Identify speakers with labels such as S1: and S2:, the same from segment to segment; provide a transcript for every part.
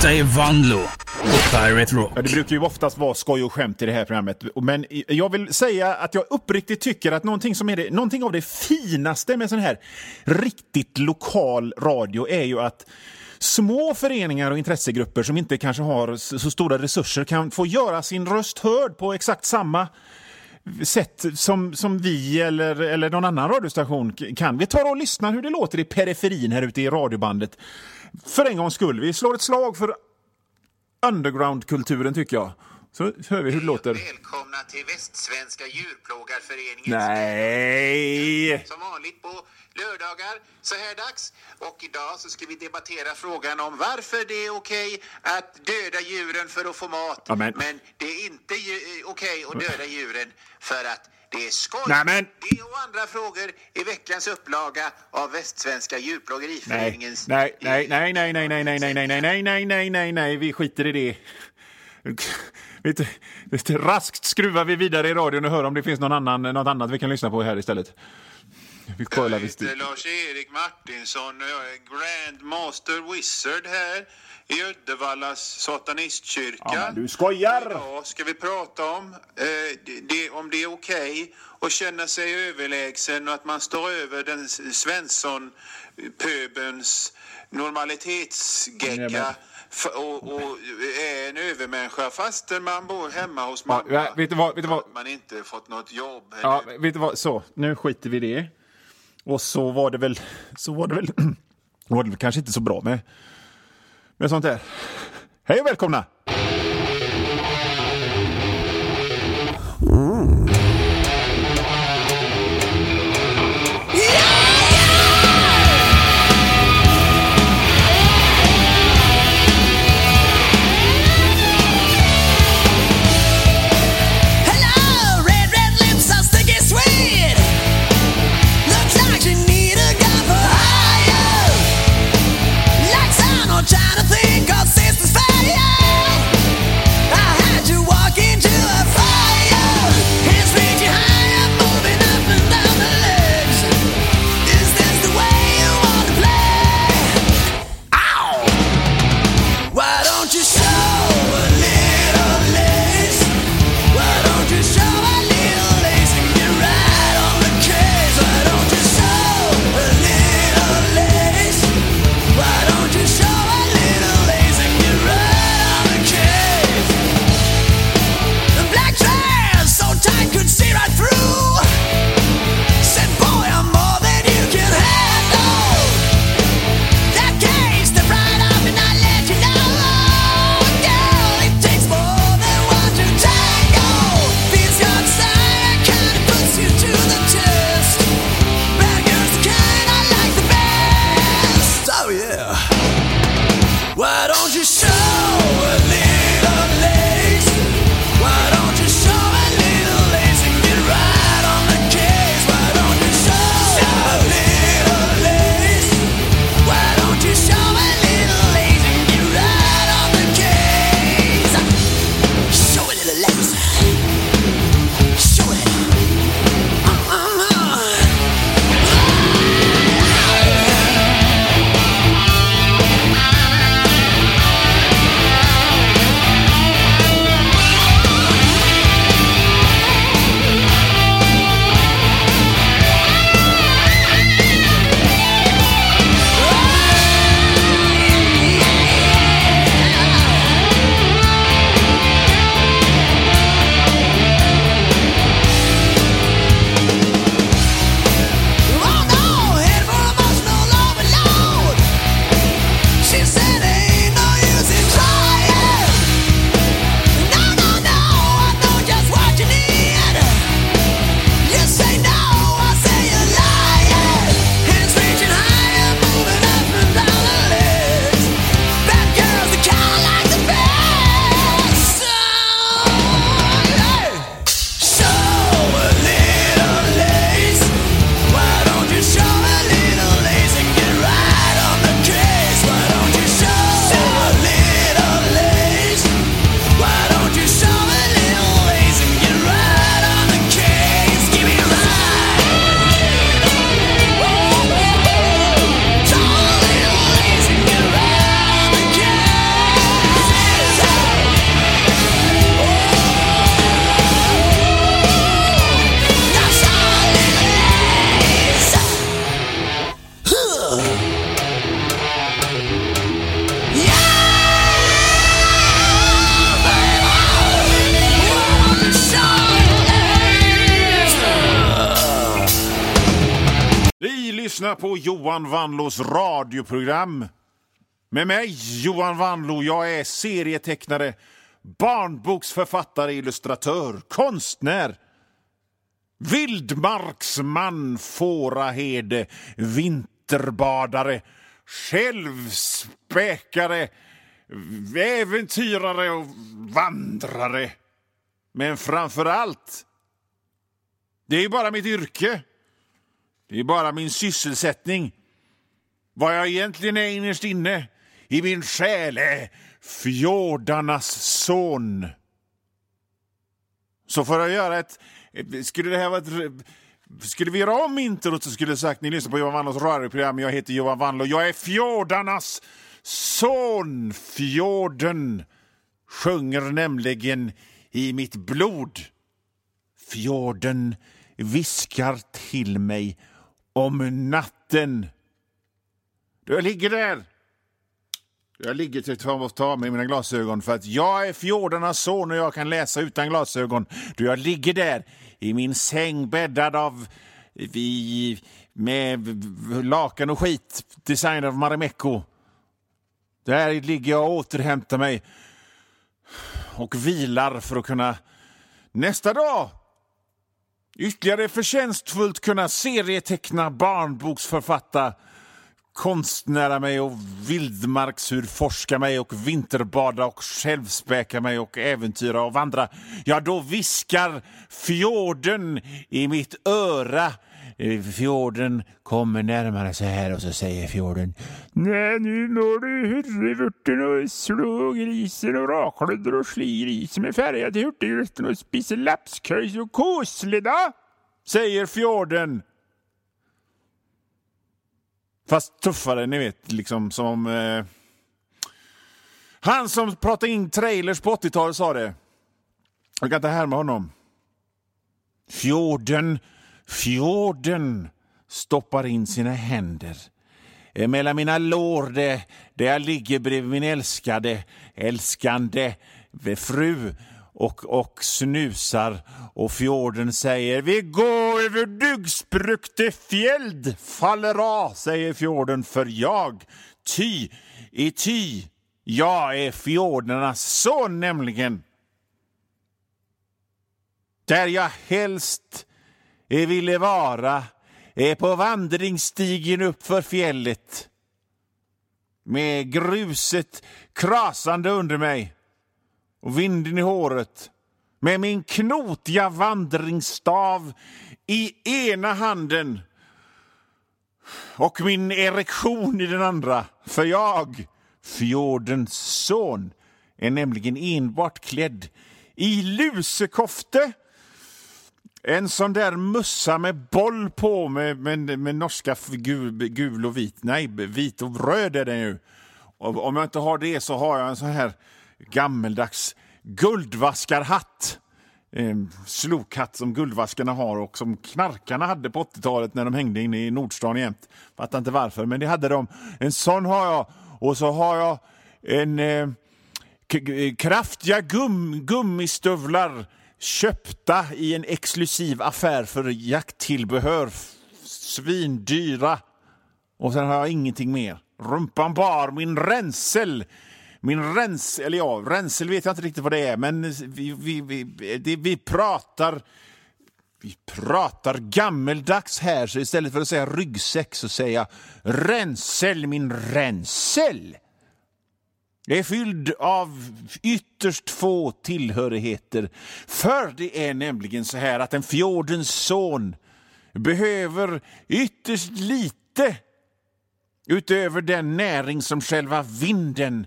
S1: Detta är Vanlo och Pirate Rock.
S2: Ja, det brukar ju oftast vara skoj och skämt i det här programmet. Men jag vill säga att jag uppriktigt tycker att någonting av det finaste med sån här riktigt lokal radio är ju att små föreningar och intressegrupper som inte kanske har så stora resurser kan få göra sin röst hörd på exakt samma sätt som vi eller någon annan radiostation kan. Vi tar och lyssnar hur det låter i periferin här ute i radiobandet. För en gångs skull. Vi slår ett slag för underground-kulturen, tycker jag. Så hör vi hur det låter.
S3: Välkomna till Västsvenska djurplågarföreningen.
S2: Nej!
S3: Som vanligt på lördagar så här dags. Och idag så ska vi debattera frågan om varför det är okej att döda djuren för att få mat.
S2: Ja,
S3: men det är inte okej att döda djuren för att det är skoj.
S2: Nej, men...
S3: Det och andra frågor i veckans upplaga av Västsvenska djurplågeriföreningens...
S2: Nej, vi skiter i det. Raskt skruvar vi vidare i radion och hör om det finns något annat vi kan lyssna på här istället. Vi kollar visst.
S3: Lars-Erik Martinsson och jag är Grand Master Wizard här i Uddevallas satanistkyrka.
S2: Ja, men du skojar!
S3: Idag ska vi prata om om det är okej att känna sig överlägsen och att man står över den Svensson-pöbens normalitetsgegga och är en övermänniska fastän man bor hemma hos mamma.
S2: Ja, vet du vad?
S3: Man inte fått något jobb.
S2: Ja, vet du vad? Så, nu skiter vi det. Och så var det väl kanske inte så bra med sånt här. Hej och välkomna!
S4: Trying to think of sisters fire.
S2: lyssnar på Johan Wanlås radioprogram. Med mig, Johan Wanlå, jag är serietecknare, barnboksförfattare, illustratör, konstnär, vildmarksman, fåraherde, vinterbadare, självspäkare, äventyrare och vandrare. Men framför allt, det är bara mitt yrke. Det är bara min sysselsättning. Vad jag egentligen är innerst inne i min själ är fjordarnas son. Så för att göra skulle vi göra om introt så skulle jag sagt, ni lyssnar på Johan Wanlås radioprogram, jag heter Johan Wanlå, jag är fjordarnas son. Fjorden sjunger nämligen i mitt blod. Fjorden viskar till mig om natten. Då jag ligger där. Jag ligger till att ta med mina glasögon för att jag är fjordarnas son och jag kan läsa utan glasögon. Då jag ligger där i min säng bäddad av med lakan och skit designad av Marimekko. Där ligger jag och återhämtar mig och vilar för att kunna nästa dag ytterligare förtjänstfullt kunna serieteckna, barnboksförfatta, konstnära mig och vildmarksurforska mig och vinterbada och självspäka mig och äventyra och vandra. Ja, då viskar fjorden i mitt öra. Fjorden kommer närmare så här och så säger fjorden: nej, nu når du hurrivurten och slågrisen och raklödder och slirisen med färgad till hurtigrösten och spiser lapsköjs och kosleda, säger fjorden. Fast tuffare, ni vet, liksom som han som pratade in trailers på 80-talet sa det. Jag kan inte härma honom. Fjorden stoppar in sina händer mellan mina lår där jag ligger bredvid min älskande fru och snusar, och fjorden säger: vi går över dyggsbrukte fjäld faller av, säger fjorden, för jag jag är fjordarnas son nämligen. Där jag helst ville vara är på vandringsstigen upp för fjället med gruset krasande under mig och vinden i håret, med min knotiga vandringsstav i ena handen och min erektion i den andra. För jag, fjordens son, är nämligen enbart klädd i lusekofte, en sån där mussa med boll på med norska gul och vit. Nej, vit och röd är den ju. Och om jag inte har det så har jag en sån här gammeldags guldvaskarhatt. Slokhatt som guldvaskarna har och som knarkarna hade på 80-talet när de hängde inne i Nordstan jämt. Fattar inte varför, men det hade de. En sån har jag. Och så har jag en kraftiga gummistövlar köpta i en exklusiv affär för jakttillbehör, svindyra. Och sen har jag ingenting mer. Rumpan bar, ränsel vet jag inte riktigt vad det är, men vi pratar gammeldags här, så istället för att säga ryggsäck så säger jag ränsel, min ränsel. Det är fylld av ytterst få tillhörigheter. För det är nämligen så här att en fjordens son behöver ytterst lite utöver den näring som själva vinden,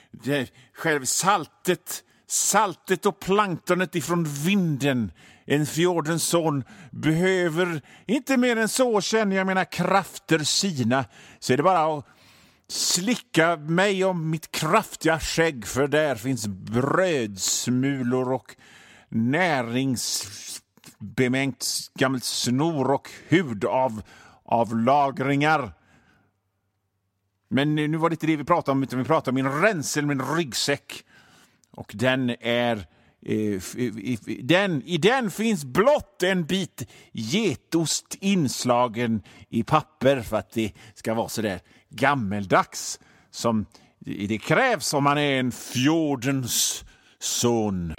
S2: saltet och planktonet ifrån vinden. En fjordens son behöver inte mer än så, känner jag mina krafter sina. Så är det bara att slicka mig om mitt kraftiga skägg, för där finns brödsmulor och näringsbemängt gammalt snor och hud av lagringar. Men nu var det inte det vi pratade om, utan vi pratade om min ränsel, min ryggsäck. Och den är I den finns blott en bit getost inslagen i papper för att det ska vara så där gammeldags som det krävs om man är en fjordens son.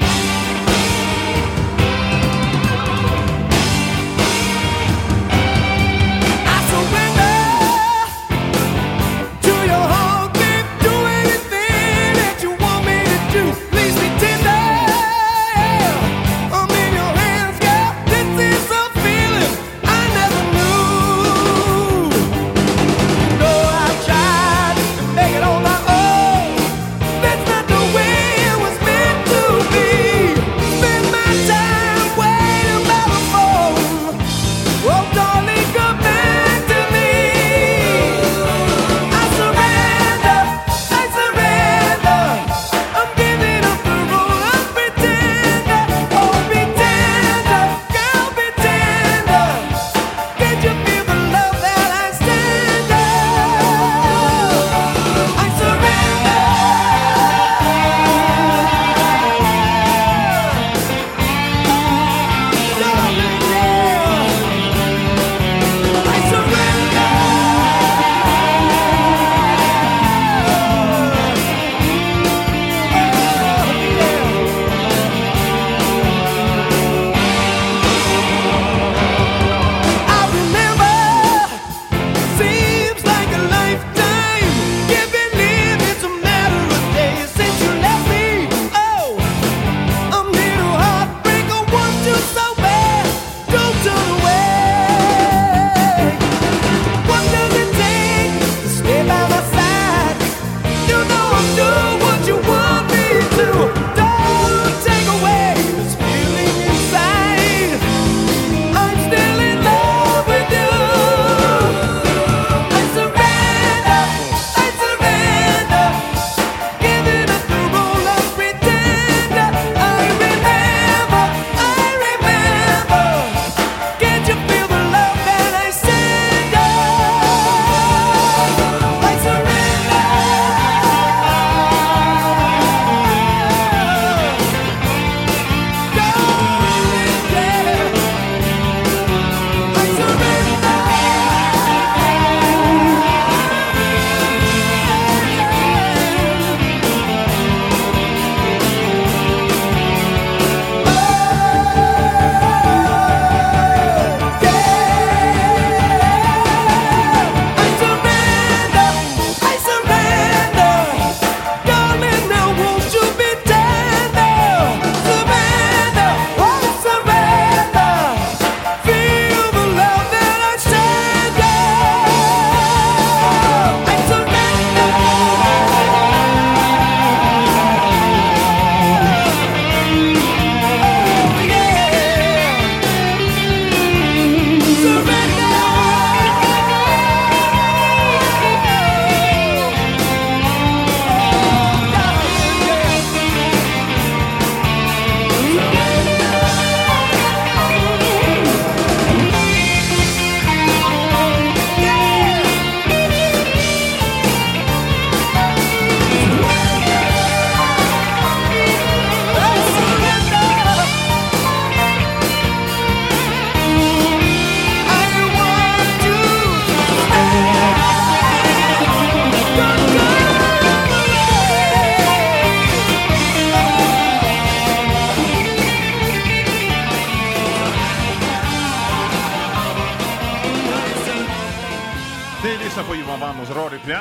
S2: På Johan Wannås radioprogram.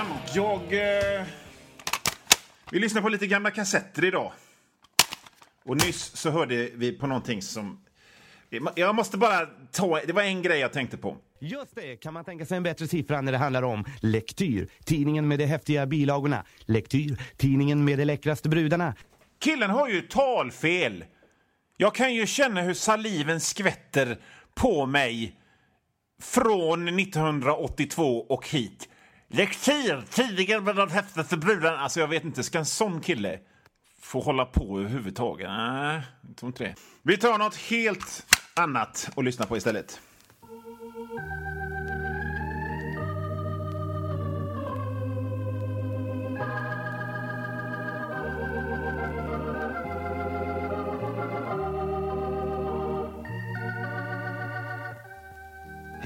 S2: Vi lyssnar på lite gamla kassetter idag. Och nyss så hörde vi på någonting som... Jag måste bara ta... Det var en grej jag tänkte på.
S4: Just det, kan man tänka sig en bättre siffra när det handlar om Lektyr, tidningen med de häftiga bilagorna. Lektyr, tidningen med de läckraste brudarna.
S2: Killen har ju talfel. Jag kan ju känna hur saliven skvätter på mig från 1982 och hit. Lektyr, tidningen med de häftigaste brudarna. Alltså jag vet inte, ska en sån kille få hålla på överhuvudtaget? Nej, jag tror inte det. Vi tar något helt annat och lyssnar på istället.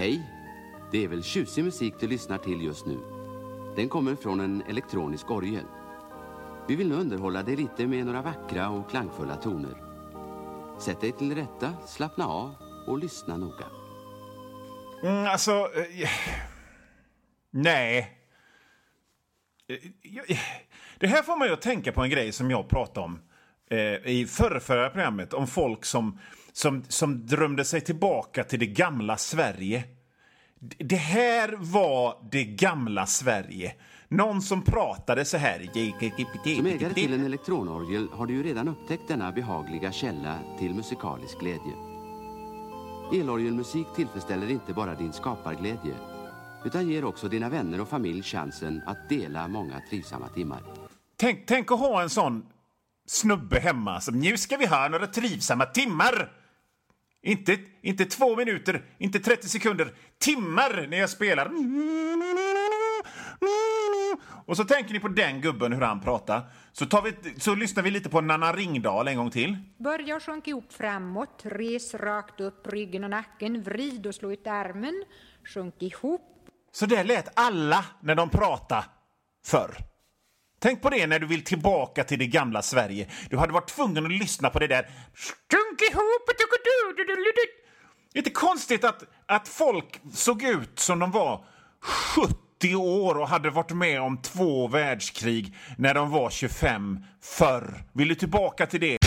S5: Hej, det är väl tjusig musik du lyssnar till just nu. Den kommer från en elektronisk orgel. Vi vill nu underhålla dig lite med några vackra och klangfulla toner. Sätt dig till rätta, slappna av och lyssna noga.
S2: Nej. Det här får man ju att tänka på en grej som jag pratade om i förra programmet. Om folk som drömde sig tillbaka till det gamla Sverige. Det här var det gamla Sverige. Någon som pratade så här.
S5: Som ägare till en elektronorgel har du ju redan upptäckt denna behagliga källa till musikalisk glädje. Elorgelmusik tillfredsställer inte bara din skaparglädje, utan ger också dina vänner och familj chansen att dela många trivsamma timmar.
S2: Tänk att ha en sån snubbe hemma som nu ska vi ha några trivsamma timmar. Inte 2 minuter, inte 30 sekunder, timmar när jag spelar. Och så tänker ni på den gubben, hur han pratar. Så lyssnar vi lite på Nanna Ringdahl en gång till.
S6: Börja sjunka upp framåt, res rakt upp ryggen och nacken, vrid och slå ut armen, sjunk ihop.
S2: Så där lät alla när de pratade förr. Tänk på det när du vill tillbaka till det gamla Sverige. Du hade varit tvungen att lyssna på det där. Sjunk ihop. Det är inte konstigt att folk såg ut som de var 70 år och hade varit med om 2 världskrig när de var 25 förr. Vill du tillbaka till det?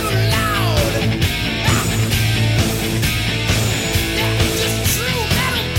S7: Just true metal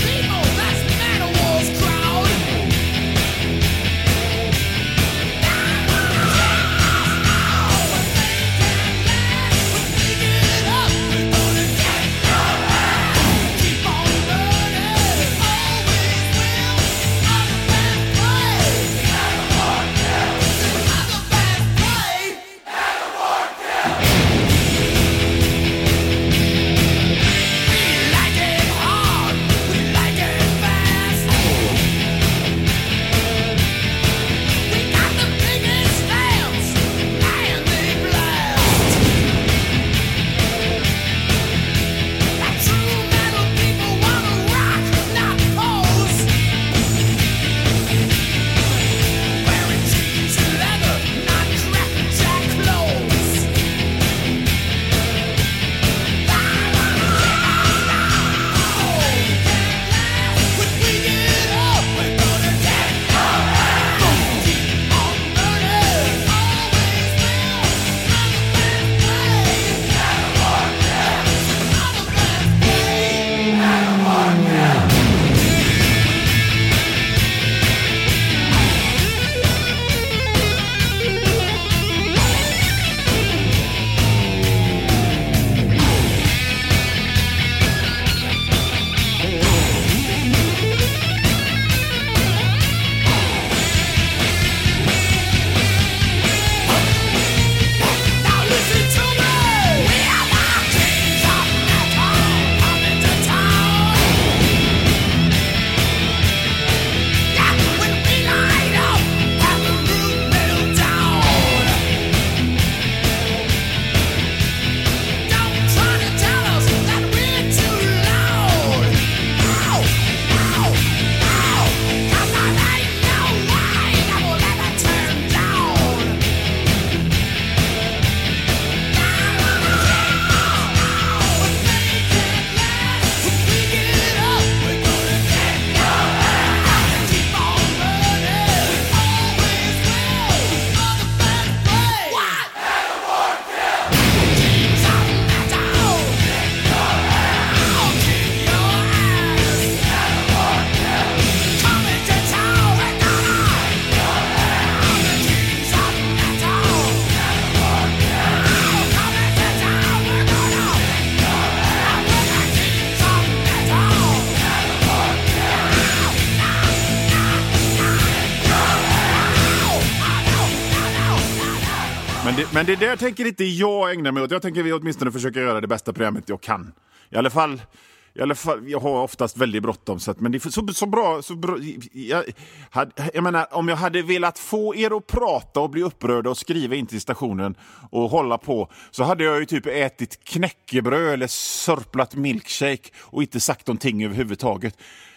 S2: Men det där tänker inte jag ägna mig åt. Jag tänker vi åtminstone försöka göra det bästa programmet jag kan. I alla fall, jag har oftast väldigt bråttom. Men det är så bra. Jag menar, om jag hade velat få er att prata och bli upprörda och skriva in till stationen och hålla på, så hade jag ju typ ätit knäckebröd eller sörplat milkshake och inte sagt någonting överhuvudtaget.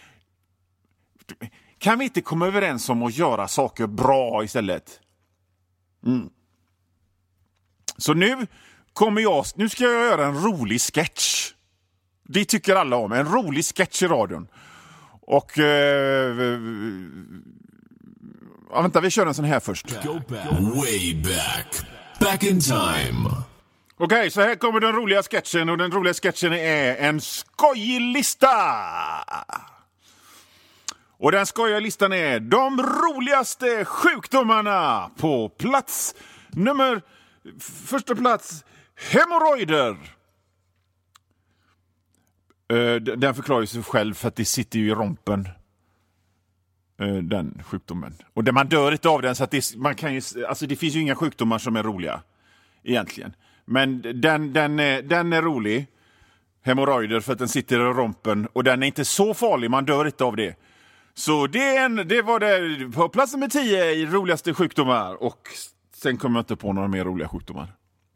S2: Kan vi inte komma överens om att göra saker bra istället? Så nu ska jag göra en rolig sketch. Det tycker alla om. En rolig sketch i radion. Och vänta, vi kör en sån här först.
S1: Go back. Way back. Back in time.
S2: Okej, så här kommer den roliga sketchen. Och den roliga sketchen är en skojig lista. Och den skojiga listan är de roligaste sjukdomarna. På första plats, hemorrojder. Den förklarar sig själv för att det sitter ju i rompen. Den sjukdomen. Och man dör inte av den, så att det finns ju inga sjukdomar som är roliga egentligen. Men den är rolig. Hemorrojder, för att den sitter i rompen. Och den är inte så farlig, man dör inte av det. Så det var det på plats nummer 10 i roligaste sjukdomar. Och sen kommer jag inte på några mer roliga sjukdomar.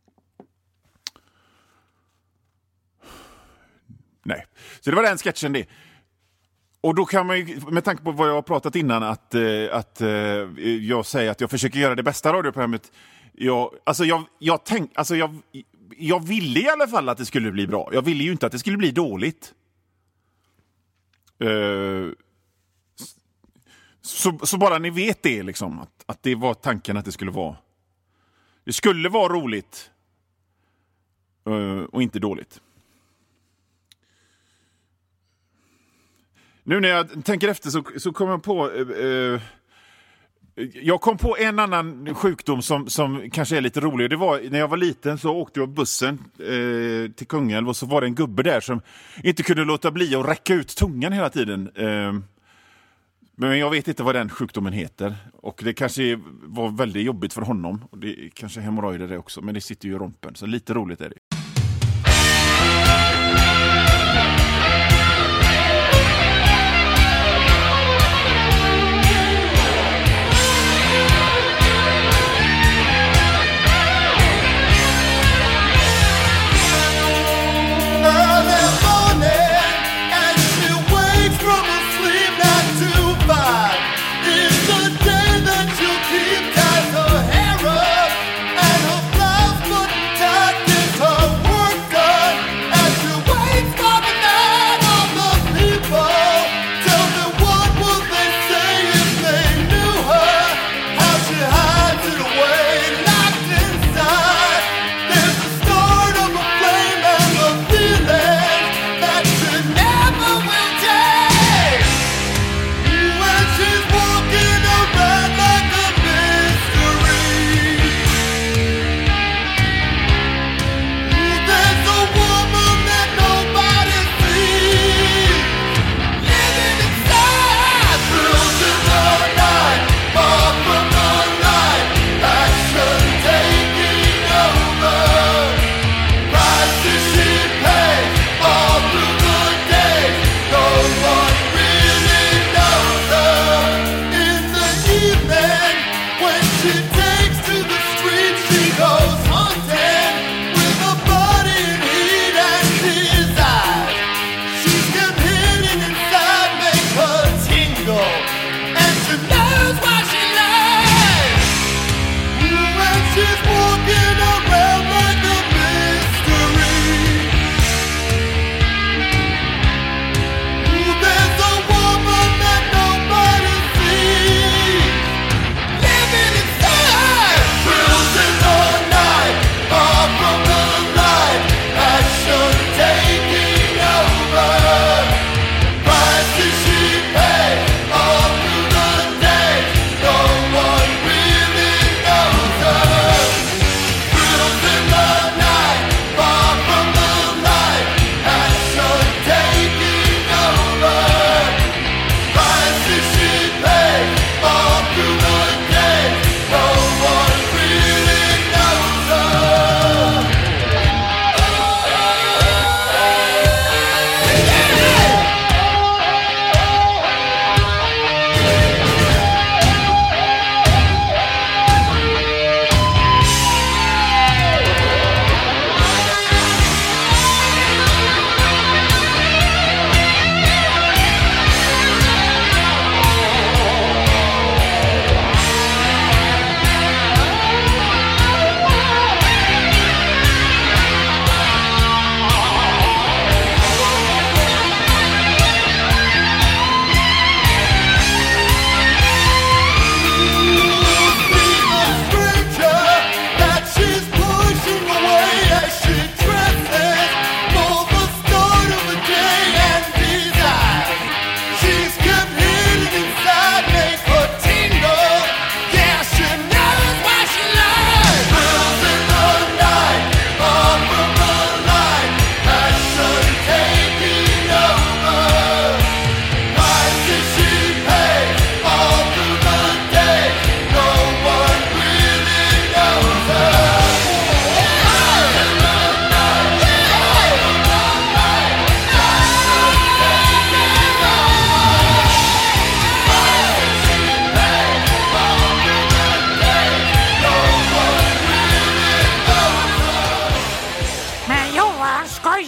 S2: Nej. Så det var den sketchen det. Och då kan man ju, med tanke på vad jag har pratat innan, att jag säger att jag försöker göra det bästa radioprogrammet. Jag ville i alla fall att det skulle bli bra. Jag ville ju inte att det skulle bli dåligt. Så bara ni vet det liksom, att det var tanken att det skulle vara roligt och inte dåligt. Nu när jag tänker efter så kom jag på jag kom på en annan sjukdom som kanske är lite rolig. Det var när jag var liten, så åkte jag bussen till Kungälv, och så var det en gubbe där som inte kunde låta bli att räcka ut tungan hela tiden. Men jag vet inte vad den sjukdomen heter. Och det kanske var väldigt jobbigt för honom. Och det kanske hemorrojder det också. Men det sitter ju i rompen. Så lite roligt är det.
S7: Keep her hair up and her blouse put tight in her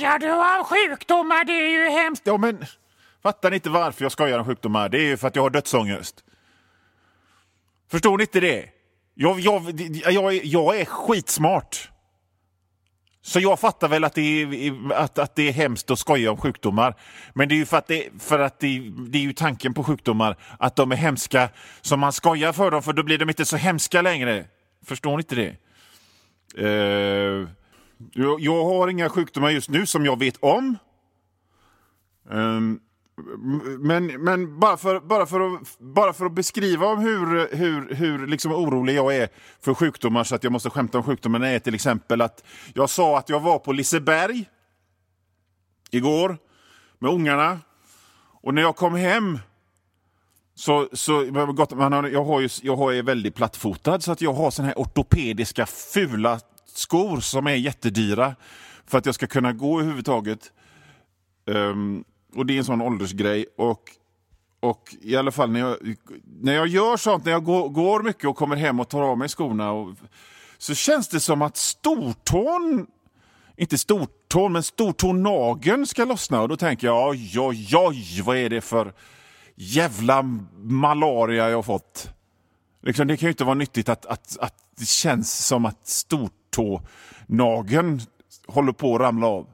S2: skojar du om sjukdomar? Det är ju hemskt. Ja, men fattar ni inte varför jag skojar om sjukdomar? Det är ju för att jag har dödsångest. Förstår ni inte det? Jag är skitsmart. Så jag fattar väl att det är hemskt att skoja om sjukdomar. Men det är ju för att det är ju tanken på sjukdomar att de är hemska som man skojar för dem, för då blir de inte så hemska längre. Förstår ni inte det? Jag har inga sjukdomar just nu som jag vet om. Men bara för att beskriva om hur liksom orolig jag är för sjukdomar så att jag måste skämta om sjukdomarna är till exempel att jag sa att jag var på Liseberg igår med ungarna, och när jag kom hem så jag är väldigt plattfotad, så att jag har såna här ortopediska fula skor som är jättedyra för att jag ska kunna gå överhuvudtaget. Och det är en sån åldersgrej, och i alla fall när jag gör sånt, när jag går mycket och kommer hem och tar av mig skorna, så känns det som att stortånageln ska lossna, och då tänker jag oj, vad är det för jävla malaria jag har fått. Liksom, det kan ju inte vara nyttigt att det känns som att stortånageln håller på att ramla av.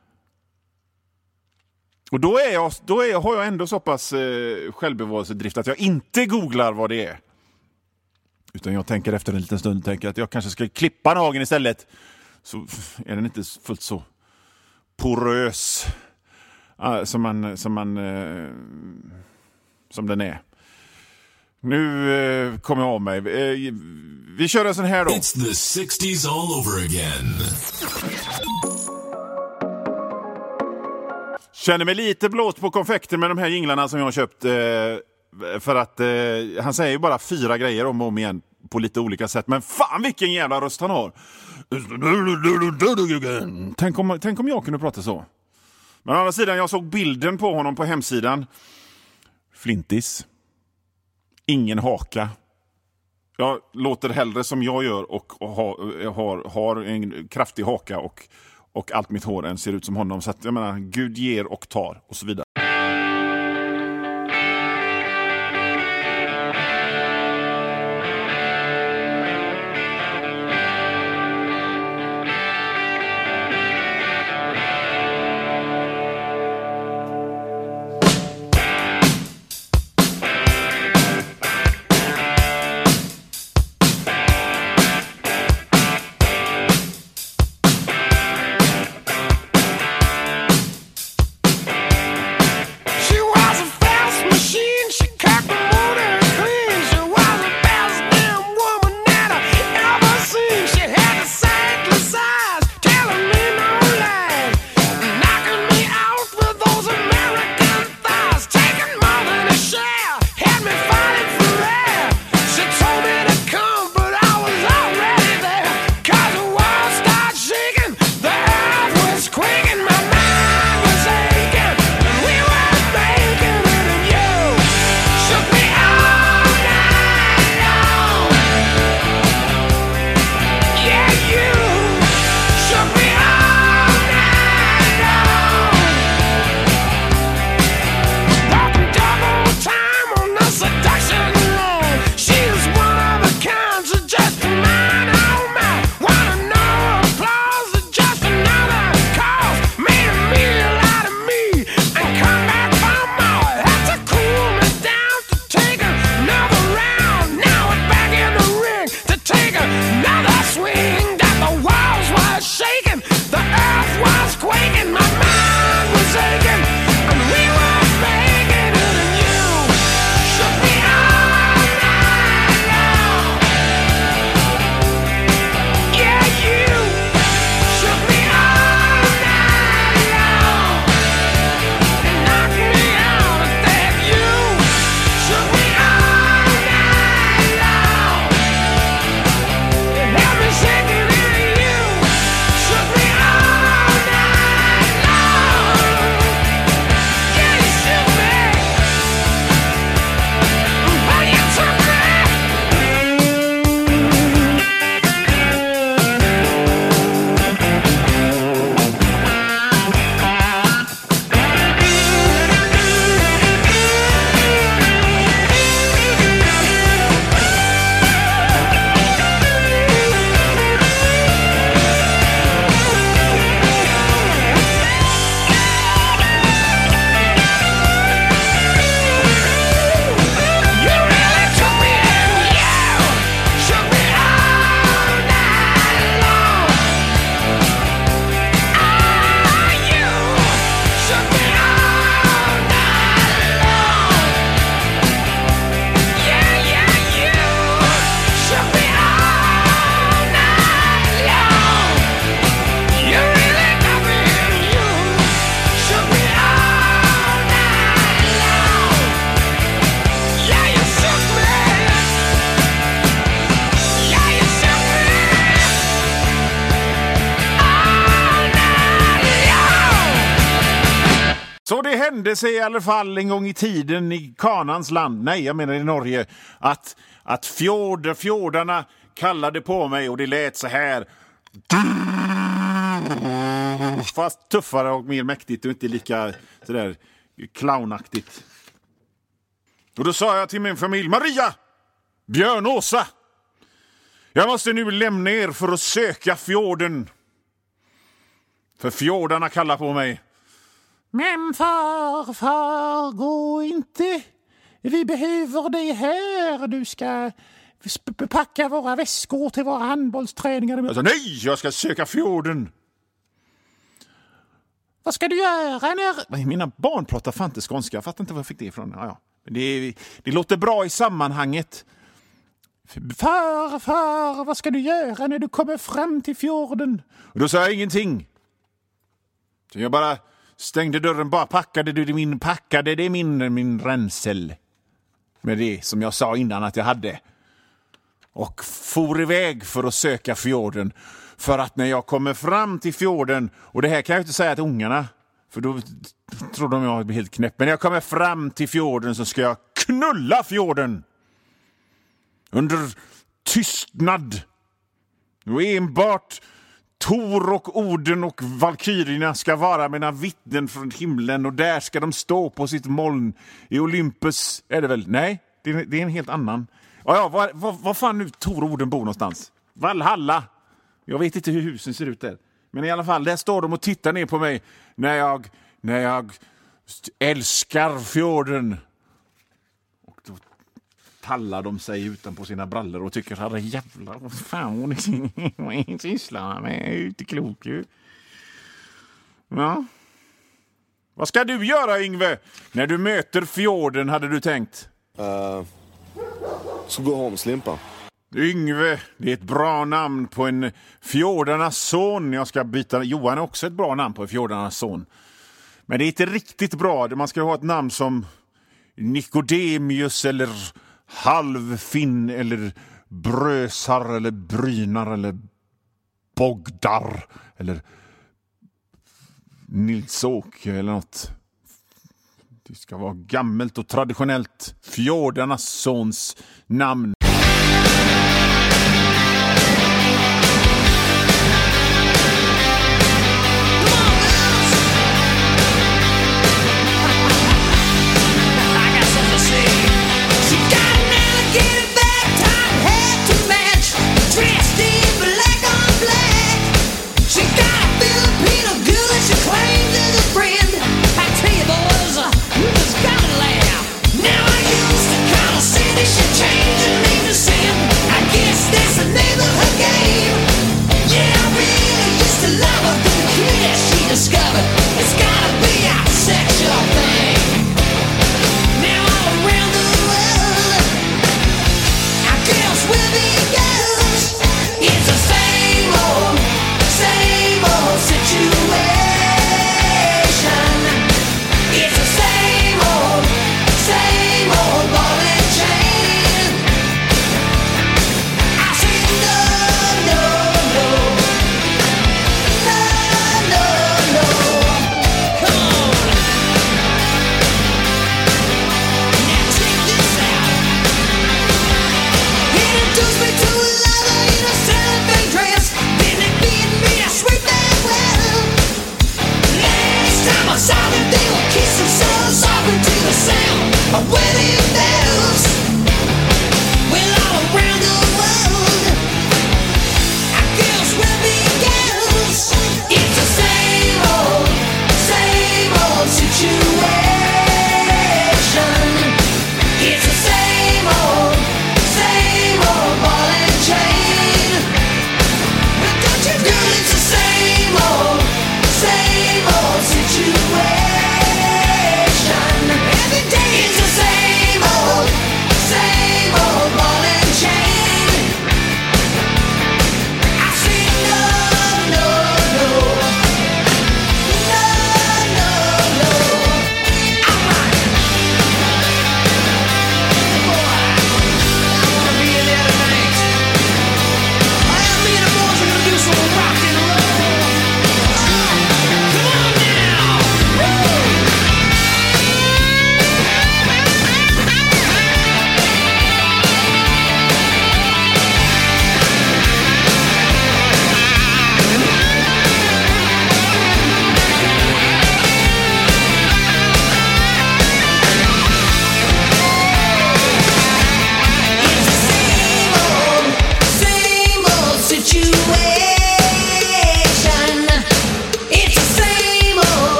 S2: Och då har jag ändå så pass självbevarelsedrift att jag inte googlar vad det är. Utan jag tänker efter en liten stund att jag kanske ska klippa nageln istället. Så är den inte fullt så porös som den är. Nu kommer jag av mig. Vi kör en sån här då.
S1: It's the 60s all over again.
S2: Känner mig lite blåst på konfekten med de här jinglarna som jag har köpt. För att han säger ju bara 4 grejer om och om igen på lite olika sätt. Men fan vilken jävla röst han har. Tänk om jag kunde prata så. Men å andra sidan, jag såg bilden på honom på hemsidan. Flintis. Ingen haka. Jag låter hellre som jag gör och har en kraftig haka och allt mitt hår än ser ut som honom. Så att jag menar, Gud ger och tar och så vidare. det hände sig i alla fall en gång i tiden i Kanans land, nej jag menar i Norge, att fjordarna kallade på mig och det lät så här. Fast tuffare och mer mäktigt och inte lika sådär clownaktigt. Och då sa jag till min familj, Maria, Björn, Åsa, jag måste nu lämna er för att söka fjorden. För fjordarna kallar på mig. Men far, gå inte. Vi behöver dig här. Du ska packa våra väskor till våra handbollsträningar. Jag sa, nej, jag ska söka fjorden. Vad ska du göra när... Mina barn pratar fan inte skånska. Jag fattar inte var jag fick det ifrån. Ja. Det låter bra i sammanhanget. Far, vad ska du göra när du kommer fram till fjorden? Och då sa jag ingenting. Så jag bara stängde dörren, bara packade det min ränsel. Med det som jag sa innan att jag hade. Och for iväg för att söka fjorden. För att när jag kommer fram till fjorden, och det här kan jag inte säga till ungarna, för då tror de jag blir helt knäpp. Men när jag kommer fram till fjorden så ska jag knulla fjorden. Under tystnad. Och enbart Tor och Oden och Valkyrierna ska vara mina vittnen från himlen. Och där ska de stå på sitt moln i Olympus. Är det väl? Nej, det är en helt annan. Ja, vad fan nu Tor och Oden bor någonstans? Valhalla. Jag vet inte hur husen ser ut där. Men i alla fall, där står de och tittar ner på mig när jag älskar fjorden. Och då tallar de sig utanpå sina brallor och tycker, herre jävlar, vad fan vad ni sysslar med, inte klok ju. Ja. Vad ska du göra, Yngve? När du möter fjorden, hade du tänkt?
S7: Så gå Holmslimpa.
S2: Yngve, det är ett bra namn på en fjordarnas son. Jag ska byta. Johan är också ett bra namn på en fjordarnas son. Men det är inte riktigt bra. Man ska ha ett namn som Nikodemius eller Halvfinn eller Brösar eller Brynar eller Bogdar eller Nilsåk eller något. Det ska vara gammalt och traditionellt. Fjordarnas sons namn.
S8: Now I used to kind of see this shit changing me.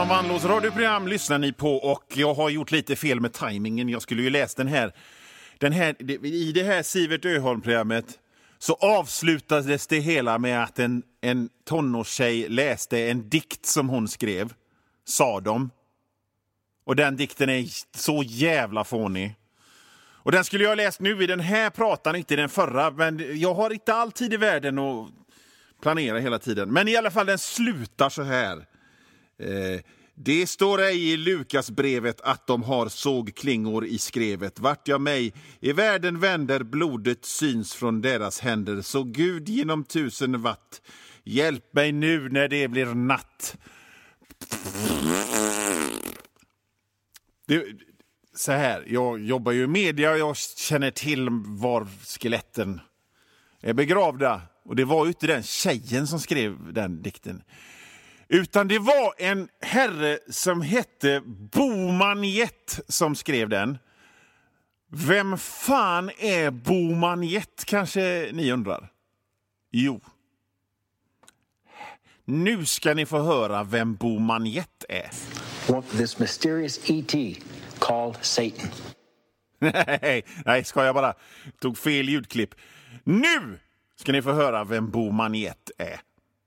S2: Stefan Wannlås radioprogram lyssnar ni på, och jag har gjort lite fel med tajmingen. Jag skulle ju läst den här i det här Sivert Öholm-programmet så avslutades det hela med att en tonårstjej läste en dikt som hon skrev, sa de. Och den dikten är så jävla fånig. Och den skulle jag ha läst nu i den här pratan, inte i den förra. Men jag har inte alltid i världen att planera hela tiden. Men i alla fall, den slutar så här. Det står ej i Lukasbrevet att de har sågklingor i skrevet. Vart jag mig i världen vänder, blodet syns från deras händer. Så Gud genom 1000 watt, hjälp mig nu när det blir natt. Så här, jag jobbar ju i media och jag känner till var skeletten är begravda. Och det var ju inte den tjejen som skrev den dikten. Utan det var en herre som hette Boman Jett som skrev den. Vem fan är Boman Jett, kanske ni undrar? Jo. Nu ska ni få höra vem Boman Jett är.
S7: This mysterious E.T. called Satan.
S2: Nej, ska jag bara. Tog fel ljudklipp. Nu ska ni få höra vem Boman Jett är.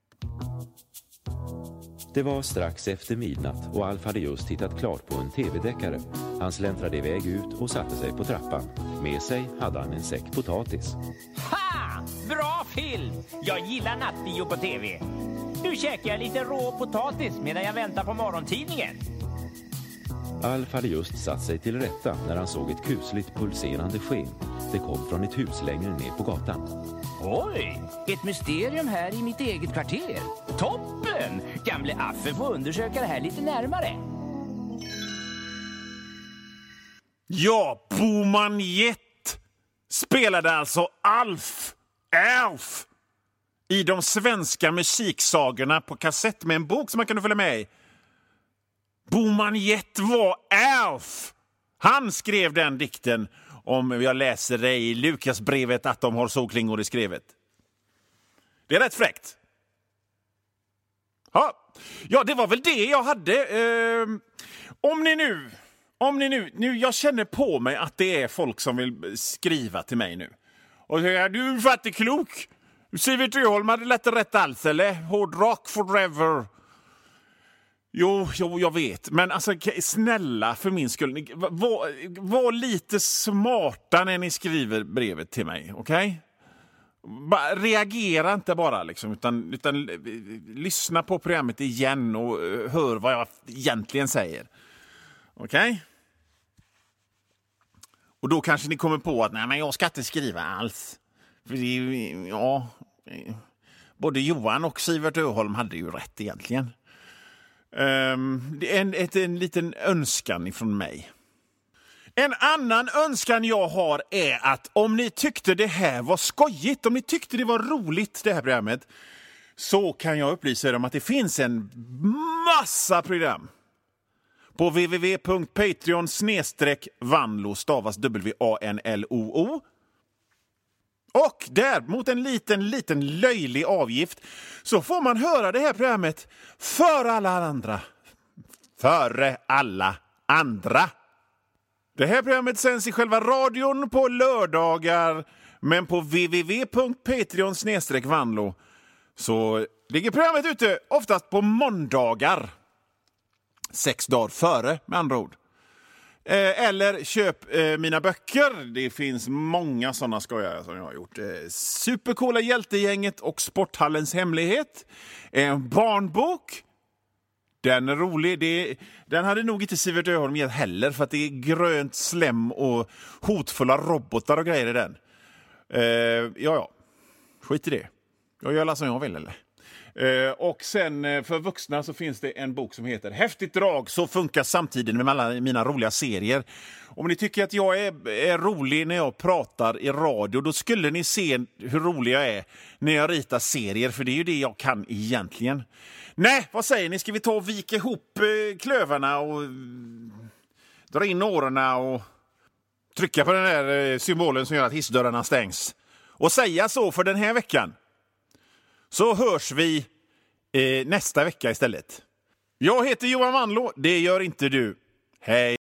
S8: Det var strax efter midnatt och Alf hade just tittat klart på en tv-deckare. Han släntrade iväg ut och satte sig på trappan. Med sig hade han en säck potatis.
S9: Ha! Bra film! Jag gillar nattbio på tv. Nu käkar jag lite rå potatis medan jag väntar på morgontidningen.
S8: Alf hade just satt sig till rätta när han såg ett kusligt pulserande sken. Det kom från ett hus längre ner på gatan.
S9: Oj, ett mysterium här i mitt eget kvarter. Toppen! Gamle Affe får undersöka det här lite närmare.
S2: Ja, Boman Jett spelade alltså Alf i de svenska musiksagorna på kassett med en bok som man kunde följa med i. Boman Jett var Alf. Han skrev den dikten, om jag läser det i Lukasbrevet att de har sågklingor i skrevet. Det är rätt fräckt. Ja, det var väl det jag hade. Om ni nu, jag känner på mig att det är folk som vill skriva till mig nu. Och säger, du är fattig klok. Sivert Öholm hade lätt rätt alls, eller? Hård rock forever. Jo, jag vet. Men alltså, snälla, för min skull, var lite smarta när ni skriver brevet till mig, okej? Reagera inte bara, liksom, utan lyssna på programmet igen och hör vad jag egentligen säger. Okej? Och då kanske ni kommer på att nej, men jag ska inte skriva alls. För både Johan och Sivert Öholm hade ju rätt egentligen. Det är en liten önskan ifrån mig. En annan önskan jag har är att om ni tyckte det här var skojigt, om ni tyckte det var roligt det här programmet, så kan jag upplysa er om att det finns en massa program på www.patreon.com/Vanlo, stavas WANLOO. Och där, mot en liten löjlig avgift, så får man höra det här programmet före alla andra. Före alla andra. Det här programmet sänds i själva radion på lördagar, men på www.patreon.com/Vanlo så ligger programmet ute oftast på måndagar. 6 dagar före, med andra ord. Eller köp mina böcker. Det finns många sådana skojare som jag har gjort. Supercoola hjältegänget och Sporthallens hemlighet. En barnbok. Den är rolig. Den hade nog inte Sivert Öholm med heller, för att det är grönt slem och hotfulla robotar och grejer i den. Skit i det. Jag gör alla som jag vill, eller? Och sen för vuxna så finns det en bok som heter Häftigt drag, så funkar samtiden med alla mina roliga serier. Om ni tycker att jag är rolig när jag pratar i radio, då skulle ni se hur rolig jag är när jag ritar serier, för det är ju det jag kan egentligen. Nej, vad säger ni? Ska vi ta och vika ihop klövarna och dra in årorna och trycka på den där symbolen som gör att hissdörrarna stängs och säga så för den här veckan? Så hörs vi nästa vecka istället. Jag heter Johan Manlå, det gör inte du. Hej!